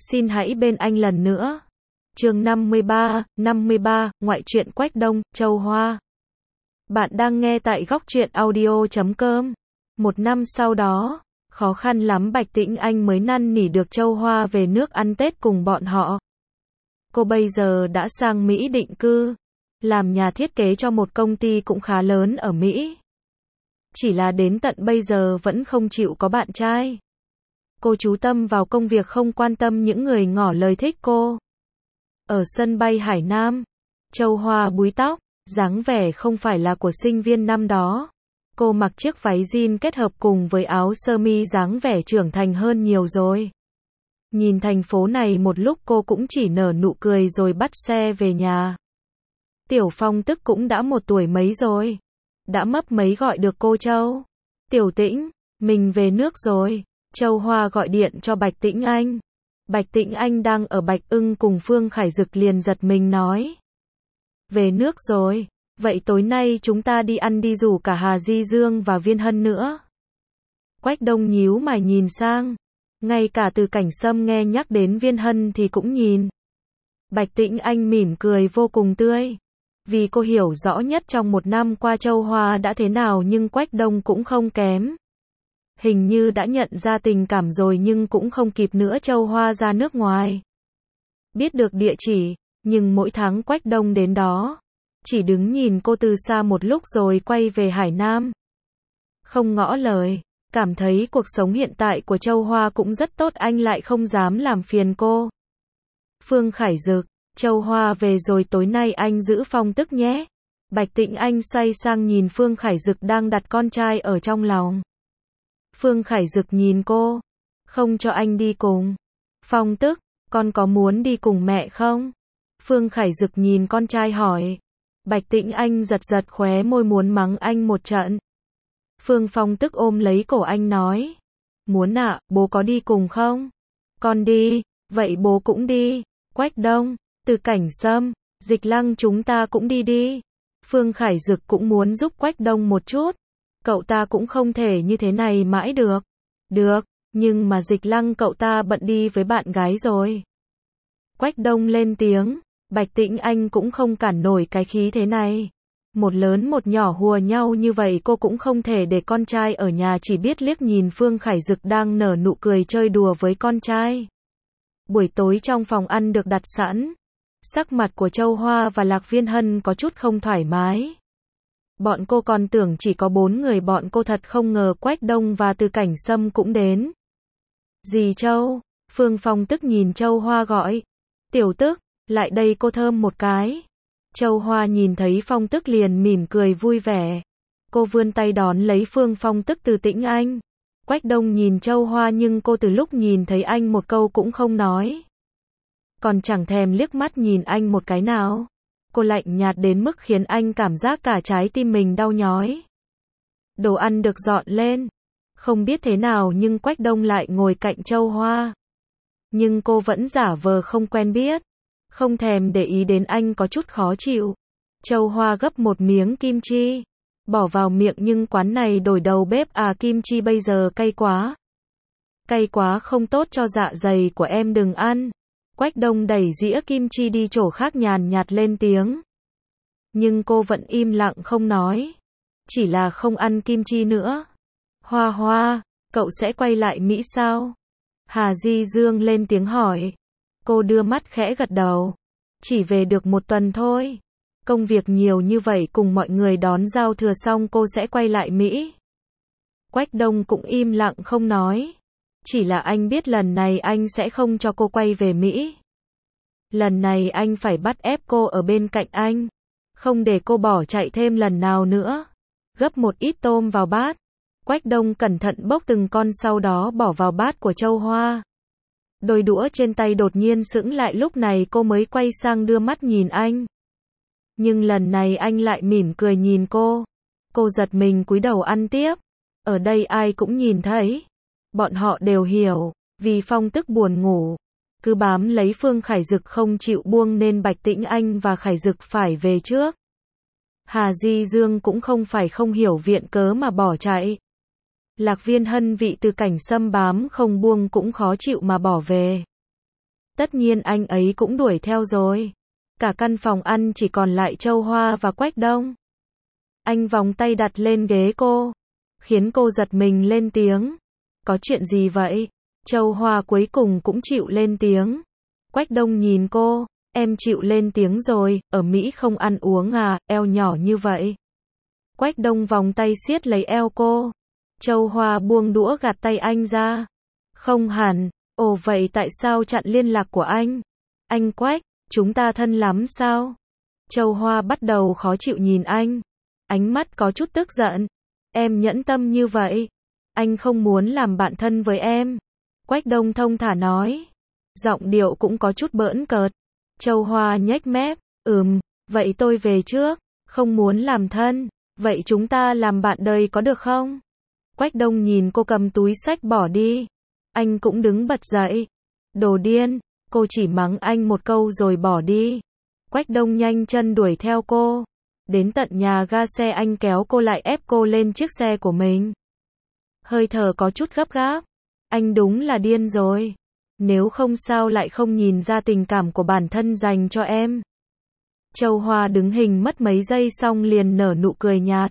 Xin hãy bên anh lần nữa. Chương 53, ngoại truyện Quách Đông, Châu Hoa. Bạn đang nghe tại góc truyện audio.com. Một năm sau đó, khó khăn lắm Bạch Tĩnh Anh mới năn nỉ được Châu Hoa về nước ăn Tết cùng bọn họ. Cô bây giờ đã sang Mỹ định cư, làm nhà thiết kế cho một công ty cũng khá lớn ở Mỹ. Chỉ là đến tận bây giờ vẫn không chịu có bạn trai. Cô chú tâm vào công việc, không quan tâm những người ngỏ lời thích cô. Ở sân bay Hải Nam, Châu Hoa búi tóc, dáng vẻ không phải là của sinh viên năm đó. Cô mặc chiếc váy jean kết hợp cùng với áo sơ mi, dáng vẻ trưởng thành hơn nhiều rồi. Nhìn thành phố này một lúc cô cũng chỉ nở nụ cười rồi bắt xe về nhà. Tiểu Phong Tức cũng đã 1 tuổi mấy rồi. Đã mấp mấy gọi được cô Châu. Tiểu Tĩnh, mình về nước rồi. Châu Hoa gọi điện cho Bạch Tĩnh Anh. Bạch Tĩnh Anh đang ở Bạch Ưng cùng Phương Khải Dực liền giật mình nói. Về nước rồi, vậy tối nay chúng ta đi ăn đi, rủ cả Hà Di Dương và Viên Hân nữa. Quách Đông nhíu mày nhìn sang. Ngay cả Từ Cảnh Sâm nghe nhắc đến Viên Hân thì cũng nhìn. Bạch Tĩnh Anh mỉm cười vô cùng tươi. Vì cô hiểu rõ nhất trong 1 năm qua Châu Hoa đã thế nào, nhưng Quách Đông cũng không kém. Hình như đã nhận ra tình cảm rồi nhưng cũng không kịp nữa. Châu Hoa ra nước ngoài. Biết được địa chỉ, nhưng mỗi tháng Quách Đông đến đó. Chỉ đứng nhìn cô từ xa một lúc rồi quay về Hải Nam. Không ngỏ lời, cảm thấy cuộc sống hiện tại của Châu Hoa cũng rất tốt, anh lại không dám làm phiền cô. Phương Khải Dực, Châu Hoa về rồi, tối nay anh giữ Phong Tức nhé. Bạch Tĩnh Anh xoay sang nhìn Phương Khải Dực đang đặt con trai ở trong lòng. Phương Khải Dực nhìn cô. Không cho anh đi cùng. Phong Tức, con có muốn đi cùng mẹ không? Phương Khải Dực nhìn con trai hỏi. Bạch Tĩnh Anh giật giật khóe môi muốn mắng anh một trận. Phương Phong Tức ôm lấy cổ anh nói. Muốn ạ, bố có đi cùng không? Con đi, vậy bố cũng đi. Quách Đông, Từ Cảnh Sâm, Dịch Lăng, chúng ta cũng đi đi. Phương Khải Dực cũng muốn giúp Quách Đông một chút. Cậu ta cũng không thể như thế này mãi được. Được, nhưng mà Dịch Lăng cậu ta bận đi với bạn gái rồi. Quách Đông lên tiếng. Bạch Tĩnh Anh cũng không cản nổi cái khí thế này. Một lớn một nhỏ hùa nhau như vậy cô cũng không thể để con trai ở nhà, chỉ biết liếc nhìn Phương Khải Dực đang nở nụ cười chơi đùa với con trai. Buổi tối trong phòng ăn được đặt sẵn. Sắc mặt của Châu Hoa và Lạc Viên Hân có chút không thoải mái. Bọn cô còn tưởng chỉ có 4 người, bọn cô thật không ngờ Quách Đông và Từ Cảnh Sâm cũng đến. Dì Châu, Phương Phong Tức nhìn Châu Hoa gọi. Tiểu Tức, lại đây cô thơm một cái. Châu Hoa nhìn thấy Phong Tức liền mỉm cười vui vẻ. Cô vươn tay đón lấy Phương Phong Tức từ Tĩnh Anh. Quách Đông nhìn Châu Hoa nhưng cô từ lúc nhìn thấy anh một câu cũng không nói. Còn chẳng thèm liếc mắt nhìn anh một cái nào. Cô lạnh nhạt đến mức khiến anh cảm giác cả trái tim mình đau nhói. Đồ ăn được dọn lên. Không biết thế nào nhưng Quách Đông lại ngồi cạnh Châu Hoa. Nhưng cô vẫn giả vờ không quen biết. Không thèm để ý đến anh có chút khó chịu. Châu Hoa gấp một miếng kim chi. Bỏ vào miệng, nhưng quán này đổi đầu bếp à, kim chi bây giờ cay quá. Cay quá không tốt cho dạ dày của em, đừng ăn. Quách Đông đẩy dĩa kim chi đi chỗ khác, nhàn nhạt lên tiếng. Nhưng cô vẫn im lặng không nói. Chỉ là không ăn kim chi nữa. Hoa Hoa, cậu sẽ quay lại Mỹ sao? Hà Di Dương lên tiếng hỏi. Cô đưa mắt khẽ gật đầu. Chỉ về được 1 tuần thôi. Công việc nhiều như vậy, cùng mọi người đón giao thừa xong cô sẽ quay lại Mỹ. Quách Đông cũng im lặng không nói. Chỉ là anh biết lần này anh sẽ không cho cô quay về Mỹ. Lần này anh phải bắt ép cô ở bên cạnh anh. Không để cô bỏ chạy thêm lần nào nữa. Gấp một ít tôm vào bát. Quách Đông cẩn thận bốc từng con sau đó bỏ vào bát của Châu Hoa. Đôi đũa trên tay đột nhiên sững lại, lúc này cô mới quay sang đưa mắt nhìn anh. Nhưng lần này anh lại mỉm cười nhìn cô. Cô giật mình cúi đầu ăn tiếp. Ở đây ai cũng nhìn thấy. Bọn họ đều hiểu, vì Phong Tức buồn ngủ. Cứ bám lấy Phương Khải Dực không chịu buông nên Bạch Tĩnh Anh và Khải Dực phải về trước. Hà Di Dương cũng không phải không hiểu viện cớ mà bỏ chạy. Lạc Viên Hân vị Từ Cảnh Sâm bám không buông cũng khó chịu mà bỏ về. Tất nhiên anh ấy cũng đuổi theo rồi. Cả căn phòng ăn chỉ còn lại Châu Hoa và Quách Đông. Anh vòng tay đặt lên ghế cô, khiến cô giật mình lên tiếng. Có chuyện gì vậy? Châu Hoa cuối cùng cũng chịu lên tiếng. Quách Đông nhìn cô, em chịu lên tiếng rồi, ở Mỹ không ăn uống à, eo nhỏ như vậy. Quách Đông vòng tay siết lấy eo cô. Châu Hoa buông đũa gạt tay anh ra. Không hẳn, ồ vậy tại sao chặn liên lạc của anh? Anh Quách, chúng ta thân lắm sao? Châu Hoa bắt đầu khó chịu nhìn anh. Ánh mắt có chút tức giận. Em nhẫn tâm như vậy. Anh không muốn làm bạn thân với em. Quách Đông thông thả nói. Giọng điệu cũng có chút bỡn cợt. Châu Hoa nhếch mép. Vậy tôi về trước. Không muốn làm thân. Vậy chúng ta làm bạn đời có được không? Quách Đông nhìn cô cầm túi xách bỏ đi. Anh cũng đứng bật dậy. Đồ điên. Cô chỉ mắng anh một câu rồi bỏ đi. Quách Đông nhanh chân đuổi theo cô. Đến tận nhà ga xe anh kéo cô lại ép cô lên chiếc xe của mình. Hơi thở có chút gấp gáp. Anh đúng là điên rồi. Nếu không sao lại không nhìn ra tình cảm của bản thân dành cho em. Châu Hoa đứng hình mất mấy giây xong liền nở nụ cười nhạt.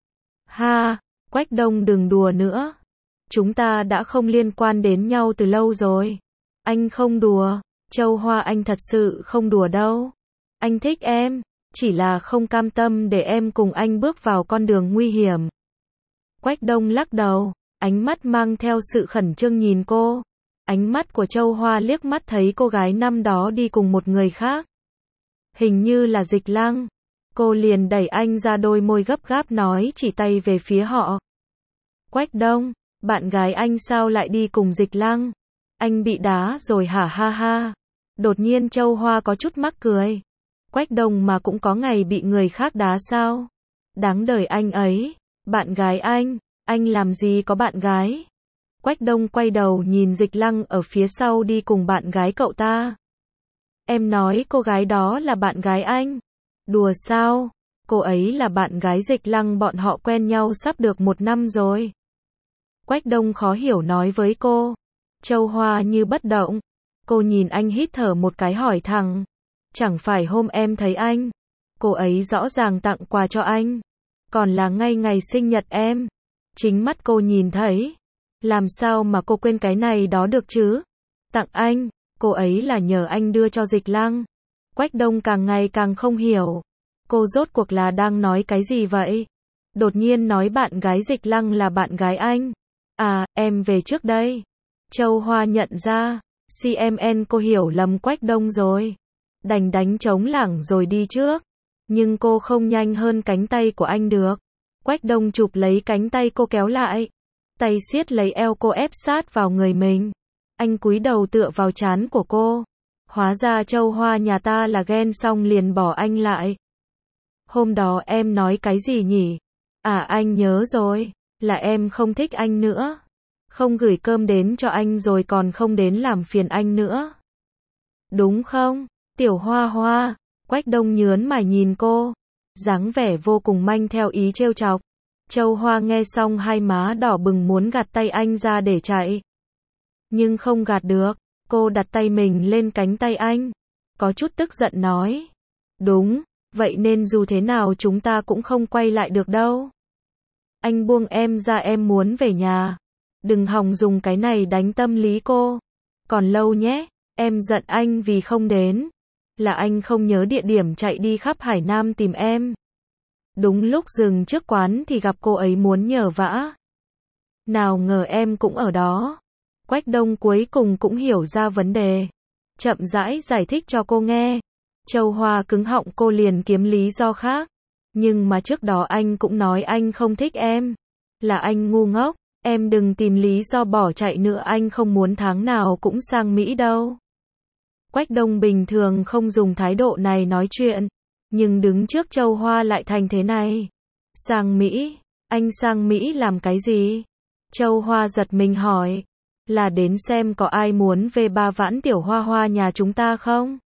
Ha, Quách Đông đừng đùa nữa. Chúng ta đã không liên quan đến nhau từ lâu rồi. Anh không đùa. Châu Hoa anh thật sự không đùa đâu. Anh thích em, chỉ là không cam tâm để em cùng anh bước vào con đường nguy hiểm. Quách Đông lắc đầu, ánh mắt mang theo sự khẩn trương nhìn cô. Ánh mắt của Châu Hoa liếc mắt thấy cô gái năm đó đi cùng một người khác. Hình như là Dịch Lăng. Cô liền đẩy anh ra, đôi môi gấp gáp nói, chỉ tay về phía họ. Quách Đông, bạn gái anh sao lại đi cùng Dịch Lăng? Anh bị đá rồi hả? Ha ha. Đột nhiên Châu Hoa có chút mắc cười. Quách Đông mà cũng có ngày bị người khác đá sao? Đáng đời anh ấy. Bạn gái anh làm gì có bạn gái? Quách Đông quay đầu nhìn Dịch Lăng ở phía sau đi cùng bạn gái cậu ta. Em nói cô gái đó là bạn gái anh. Đùa sao? Cô ấy là bạn gái Dịch Lăng, bọn họ quen nhau sắp được 1 năm rồi. Quách Đông khó hiểu nói với cô. Châu Hoa như bất động. Cô nhìn anh hít thở một cái hỏi thẳng. Chẳng phải hôm em thấy anh, cô ấy rõ ràng tặng quà cho anh. Còn là ngay ngày sinh nhật em. Chính mắt cô nhìn thấy. Làm sao mà cô quên cái này đó được chứ? Tặng anh, cô ấy là nhờ anh đưa cho Dịch Lăng. Quách Đông càng ngày càng không hiểu. Cô rốt cuộc là đang nói cái gì vậy? Đột nhiên nói bạn gái Dịch Lăng là bạn gái anh. À, em về trước đây. Châu Hoa nhận ra, CMN cô hiểu lầm Quách Đông rồi. Đành đánh trống lảng rồi đi trước. Nhưng cô không nhanh hơn cánh tay của anh được. Quách Đông chụp lấy cánh tay cô kéo lại. Tay siết lấy eo cô ép sát vào người mình. Anh cúi đầu tựa vào trán của cô. Hóa ra Châu Hoa nhà ta là ghen xong liền bỏ anh lại. Hôm đó em nói cái gì nhỉ? À anh nhớ rồi. Là em không thích anh nữa. Không gửi cơm đến cho anh rồi còn không đến làm phiền anh nữa. Đúng không? Tiểu Hoa Hoa. Quách Đông nhớn mày nhìn cô. Dáng vẻ vô cùng manh theo ý trêu chọc. Châu Hoa nghe xong hai má đỏ bừng muốn gạt tay anh ra để chạy. Nhưng không gạt được. Cô đặt tay mình lên cánh tay anh. Có chút tức giận nói. Đúng, vậy nên dù thế nào chúng ta cũng không quay lại được đâu. Anh buông em ra, em muốn về nhà. Đừng hòng dùng cái này đánh tâm lý cô. Còn lâu nhé, em giận anh vì không đến. Là anh không nhớ địa điểm chạy đi khắp Hải Nam tìm em. Đúng lúc dừng trước quán thì gặp cô ấy muốn nhờ vả. Nào ngờ em cũng ở đó. Quách Đông cuối cùng cũng hiểu ra vấn đề. Chậm rãi giải thích cho cô nghe. Châu Hoa cứng họng, cô liền kiếm lý do khác. Nhưng mà trước đó anh cũng nói anh không thích em. Là anh ngu ngốc. Em đừng tìm lý do bỏ chạy nữa, anh không muốn tháng nào cũng sang Mỹ đâu. Quách Đông bình thường không dùng thái độ này nói chuyện. Nhưng đứng trước Châu Hoa lại thành thế này. Sang Mỹ? Anh sang Mỹ làm cái gì? Châu Hoa giật mình hỏi. Là đến xem có ai muốn về Ba Vãn Tiểu Hoa Hoa nhà chúng ta không?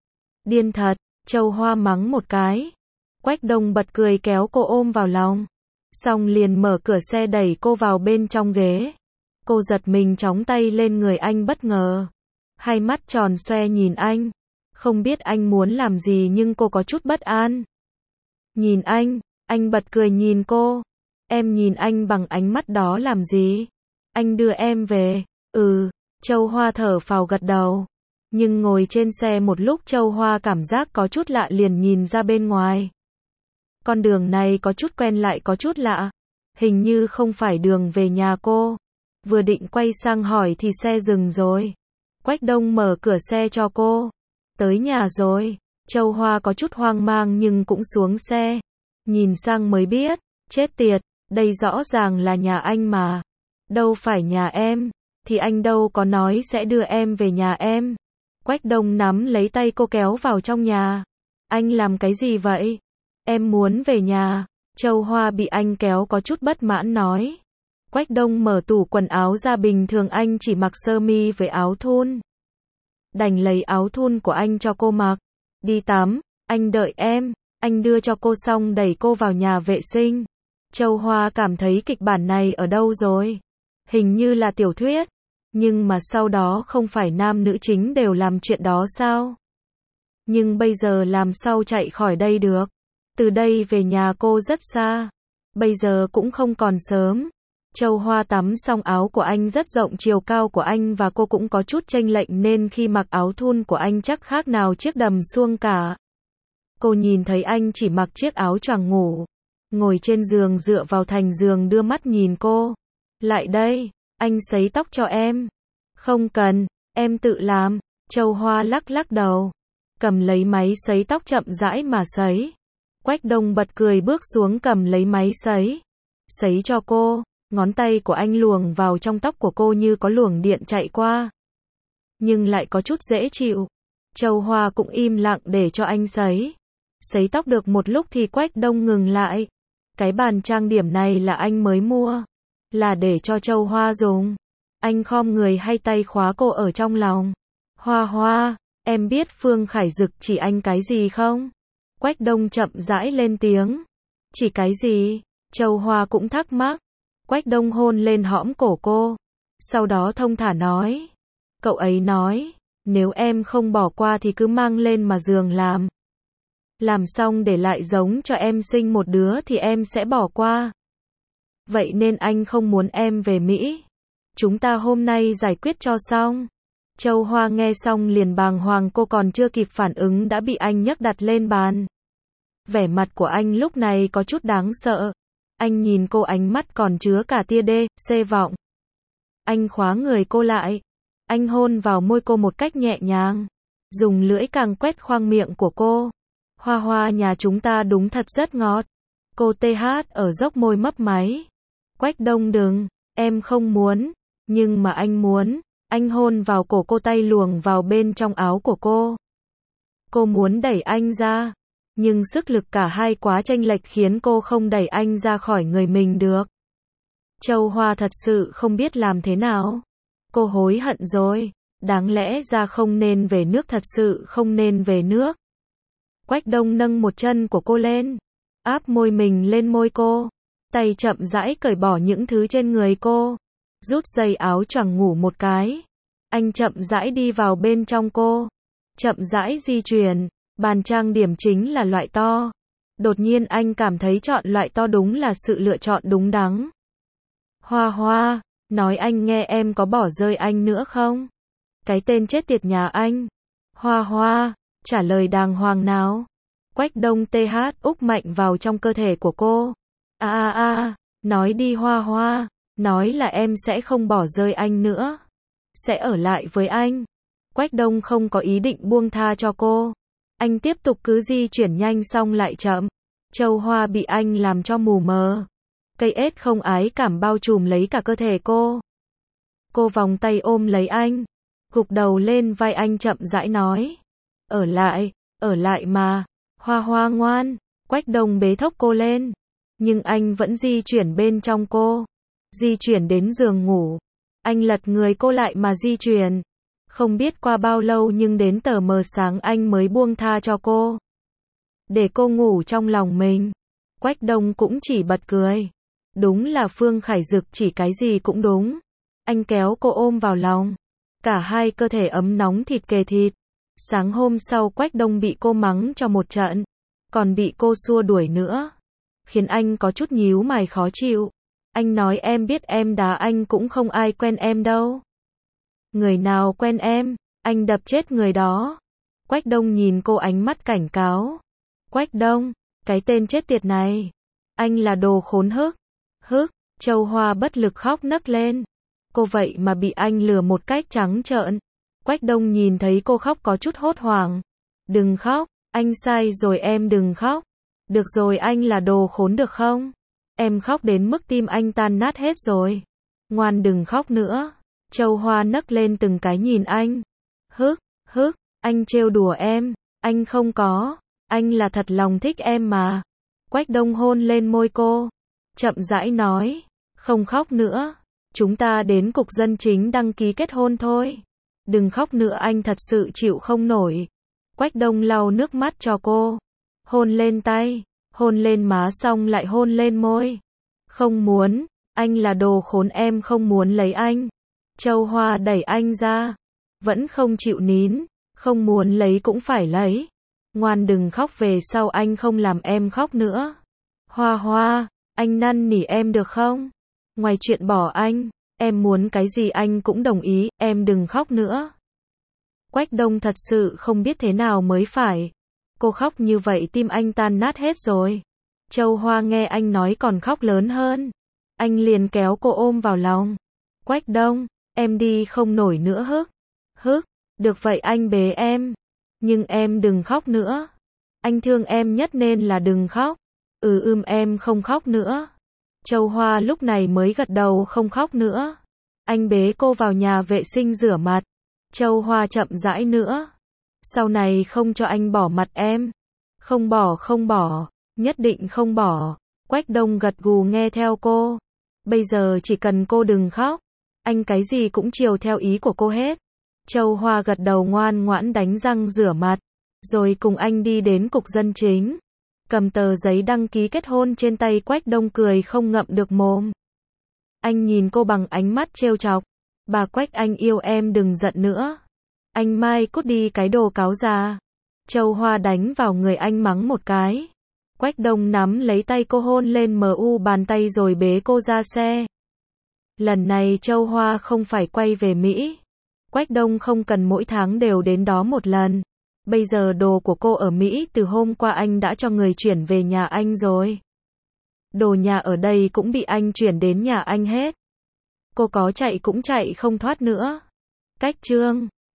Điên thật, Châu Hoa mắng một cái. Quách Đông bật cười kéo cô ôm vào lòng. Xong liền mở cửa xe đẩy cô vào bên trong ghế. Cô giật mình chóng tay lên người anh bất ngờ. hai mắt tròn xoe nhìn anh. Không biết anh muốn làm gì nhưng cô có chút bất an. Nhìn anh bật cười nhìn cô. Em nhìn anh bằng ánh mắt đó làm gì? Anh đưa em về. Châu Hoa thở phào gật đầu. Nhưng ngồi trên xe một lúc Châu Hoa cảm giác có chút lạ liền nhìn ra bên ngoài. Con đường này có chút quen lại có chút lạ. Hình như không phải đường về nhà cô. Vừa định quay sang hỏi thì xe dừng rồi. Quách Đông mở cửa xe cho cô. Tới nhà rồi. Châu Hoa có chút hoang mang nhưng cũng xuống xe. Nhìn sang mới biết. Chết tiệt, đây rõ ràng là nhà anh mà. Đâu phải nhà em. Thì anh đâu có nói sẽ đưa em về nhà em. Quách Đông nắm lấy tay cô kéo vào trong nhà. Anh làm cái gì vậy? Em muốn về nhà. Châu Hoa bị anh kéo có chút bất mãn nói. Quách Đông mở tủ quần áo ra, bình thường anh chỉ mặc sơ mi với áo thun. Đành lấy áo thun của anh cho cô mặc. Đi tắm, anh đợi em. Anh đưa cho cô xong đẩy cô vào nhà vệ sinh. Châu Hoa cảm thấy kịch bản này ở đâu rồi? Hình như là tiểu thuyết. Nhưng mà sau đó không phải nam nữ chính đều làm chuyện đó sao? Nhưng bây giờ làm sao chạy khỏi đây được? Từ đây về nhà cô rất xa. Bây giờ cũng không còn sớm. Châu Hoa tắm xong, áo của anh rất rộng, chiều cao của anh và cô cũng có chút chênh lệch nên khi mặc áo thun của anh chắc khác nào chiếc đầm suông cả. Cô nhìn thấy anh chỉ mặc chiếc áo choàng ngủ. Ngồi trên giường dựa vào thành giường đưa mắt nhìn cô. Lại đây, anh sấy tóc cho em. Không cần, em tự làm. Châu Hoa lắc lắc đầu. Cầm lấy máy sấy tóc chậm rãi mà sấy. Quách Đông bật cười bước xuống cầm lấy máy sấy. Sấy cho cô. Ngón tay của anh luồn vào trong tóc của cô như có luồng điện chạy qua. Nhưng lại có chút dễ chịu. Châu Hoa cũng im lặng để cho anh sấy. Sấy tóc được một lúc thì Quách Đông ngừng lại. Cái bàn trang điểm này là anh mới mua. Là để cho Châu Hoa dùng. Anh khom người hay tay khóa cô ở trong lòng. Hoa Hoa, em biết Phương Khải Dực chỉ anh cái gì không? Quách Đông chậm rãi lên tiếng. Chỉ cái gì? Châu Hoa cũng thắc mắc. Quách Đông hôn lên hõm cổ cô. Sau đó thông thả nói. Cậu ấy nói, nếu em không bỏ qua thì cứ mang lên mà giường làm. Làm xong để lại giống cho em sinh một đứa thì em sẽ bỏ qua. Vậy nên anh không muốn em về Mỹ. Chúng ta hôm nay giải quyết cho xong. Châu Hoa nghe xong liền bàng hoàng, cô còn chưa kịp phản ứng đã bị anh nhấc đặt lên bàn. Vẻ mặt của anh lúc này có chút đáng sợ. Anh nhìn cô, ánh mắt còn chứa cả tia xê vọng. Anh khóa người cô lại. Anh hôn vào môi cô một cách nhẹ nhàng. Dùng lưỡi càng quét khoang miệng của cô. Hoa Hoa nhà chúng ta đúng thật rất ngọt. Cô TH ở dốc môi mấp máy. Quách Đông đừng, em không muốn. Nhưng mà anh muốn. Anh hôn vào cổ cô, tay luồn vào bên trong áo của cô. Cô muốn đẩy anh ra. Nhưng sức lực cả hai quá chênh lệch khiến cô không đẩy anh ra khỏi người mình được. Châu Hoa thật sự không biết làm thế nào. Cô hối hận rồi. Đáng lẽ ra không nên về nước, thật sự không nên về nước. Quách Đông nâng một chân của cô lên. Áp môi mình lên môi cô. Tay chậm rãi cởi bỏ những thứ trên người cô. Rút dây áo choàng ngủ một cái. Anh chậm rãi đi vào bên trong cô. Chậm rãi di chuyển. Bàn trang điểm chính là loại to. Đột nhiên anh cảm thấy chọn loại to đúng là sự lựa chọn đúng đắn. Hoa Hoa, nói anh nghe, em có bỏ rơi anh nữa không? Cái tên chết tiệt nhà anh. Hoa Hoa, trả lời đàng hoàng nào. Quách Đông TH úp mạnh vào trong cơ thể của cô. Nói đi Hoa Hoa. Nói là em sẽ không bỏ rơi anh nữa. Sẽ ở lại với anh. Quách Đông không có ý định buông tha cho cô. Anh tiếp tục cứ di chuyển nhanh xong lại chậm. Châu Hoa bị anh làm cho mù mờ. Cây ết không ái cảm bao trùm lấy cả cơ thể cô. Cô vòng tay ôm lấy anh. Gục đầu lên vai anh chậm rãi nói. Ở lại mà. Hoa Hoa ngoan. Quách Đông bế thốc cô lên. Nhưng anh vẫn di chuyển bên trong cô. Di chuyển đến giường ngủ. Anh lật người cô lại mà di chuyển. Không biết qua bao lâu nhưng đến tờ mờ sáng anh mới buông tha cho cô. Để cô ngủ trong lòng mình. Quách Đông cũng chỉ bật cười. Đúng là Phương Khải Dực chỉ cái gì cũng đúng. Anh kéo cô ôm vào lòng. Cả hai cơ thể ấm nóng thịt kề thịt. Sáng hôm sau Quách Đông bị cô mắng cho một trận, còn bị cô xua đuổi nữa, khiến anh có chút nhíu mày khó chịu. Anh nói em biết em đá anh cũng không ai quen em đâu. Người nào quen em, anh đập chết người đó. Quách Đông nhìn cô ánh mắt cảnh cáo. Quách Đông, cái tên chết tiệt này, anh là đồ khốn hức. Hức, Châu Hoa bất lực khóc nấc lên. Cô vậy mà bị anh lừa một cách trắng trợn. Quách Đông nhìn thấy cô khóc có chút hốt hoảng. Đừng khóc, anh sai rồi em đừng khóc. Được rồi anh là đồ khốn được không? Em khóc đến mức tim anh tan nát hết rồi. Ngoan đừng khóc nữa. Châu Hoa nấc lên từng cái nhìn anh. Hức, anh trêu đùa em. Anh không có. Anh là thật lòng thích em mà. Quách Đông hôn lên môi cô. Chậm rãi nói. Không khóc nữa. Chúng ta đến cục dân chính đăng ký kết hôn thôi. Đừng khóc nữa anh thật sự chịu không nổi. Quách Đông lau nước mắt cho cô. Hôn lên tay. Hôn lên má xong lại hôn lên môi. Không muốn. Anh là đồ khốn em không muốn lấy anh. Châu Hoa đẩy anh ra. Vẫn không chịu nín. Không muốn lấy cũng phải lấy. Ngoan đừng khóc về sau anh không làm em khóc nữa. Hoa Hoa, anh năn nỉ em được không? Ngoài chuyện bỏ anh, em muốn cái gì anh cũng đồng ý, em đừng khóc nữa. Quách Đông thật sự không biết thế nào mới phải. Cô khóc như vậy tim anh tan nát hết rồi. Châu Hoa nghe anh nói còn khóc lớn hơn. Anh liền kéo cô ôm vào lòng. Quách Đông, em đi không nổi nữa hức. Được vậy anh bế em. Nhưng em đừng khóc nữa. Anh thương em nhất nên là đừng khóc. Em không khóc nữa. Châu Hoa lúc này mới gật đầu không khóc nữa. Anh bế cô vào nhà vệ sinh rửa mặt. Châu Hoa chậm rãi nữa. Sau này không cho anh bỏ mặt em. Không bỏ, nhất định không bỏ. Quách Đông gật gù nghe theo cô. Bây giờ chỉ cần cô đừng khóc. Anh cái gì cũng chiều theo ý của cô hết. Châu Hoa gật đầu ngoan ngoãn đánh răng rửa mặt. Rồi cùng anh đi đến cục dân chính. Cầm tờ giấy đăng ký kết hôn trên tay Quách Đông cười không ngậm được mồm. Anh nhìn cô bằng ánh mắt trêu chọc. Bà Quách anh yêu em đừng giận nữa. Anh mai cút đi cái đồ cáo già. Châu Hoa đánh vào người anh mắng một cái. Quách Đông nắm lấy tay cô hôn lên bàn tay rồi bế cô ra xe. Lần này Châu Hoa không phải quay về Mỹ. Quách Đông không cần mỗi tháng đều đến đó một lần. Bây giờ đồ của cô ở Mỹ từ hôm qua anh đã cho người chuyển về nhà anh rồi. Đồ nhà ở đây cũng bị anh chuyển đến nhà anh hết. Cô có chạy cũng chạy không thoát nữa. Cách chương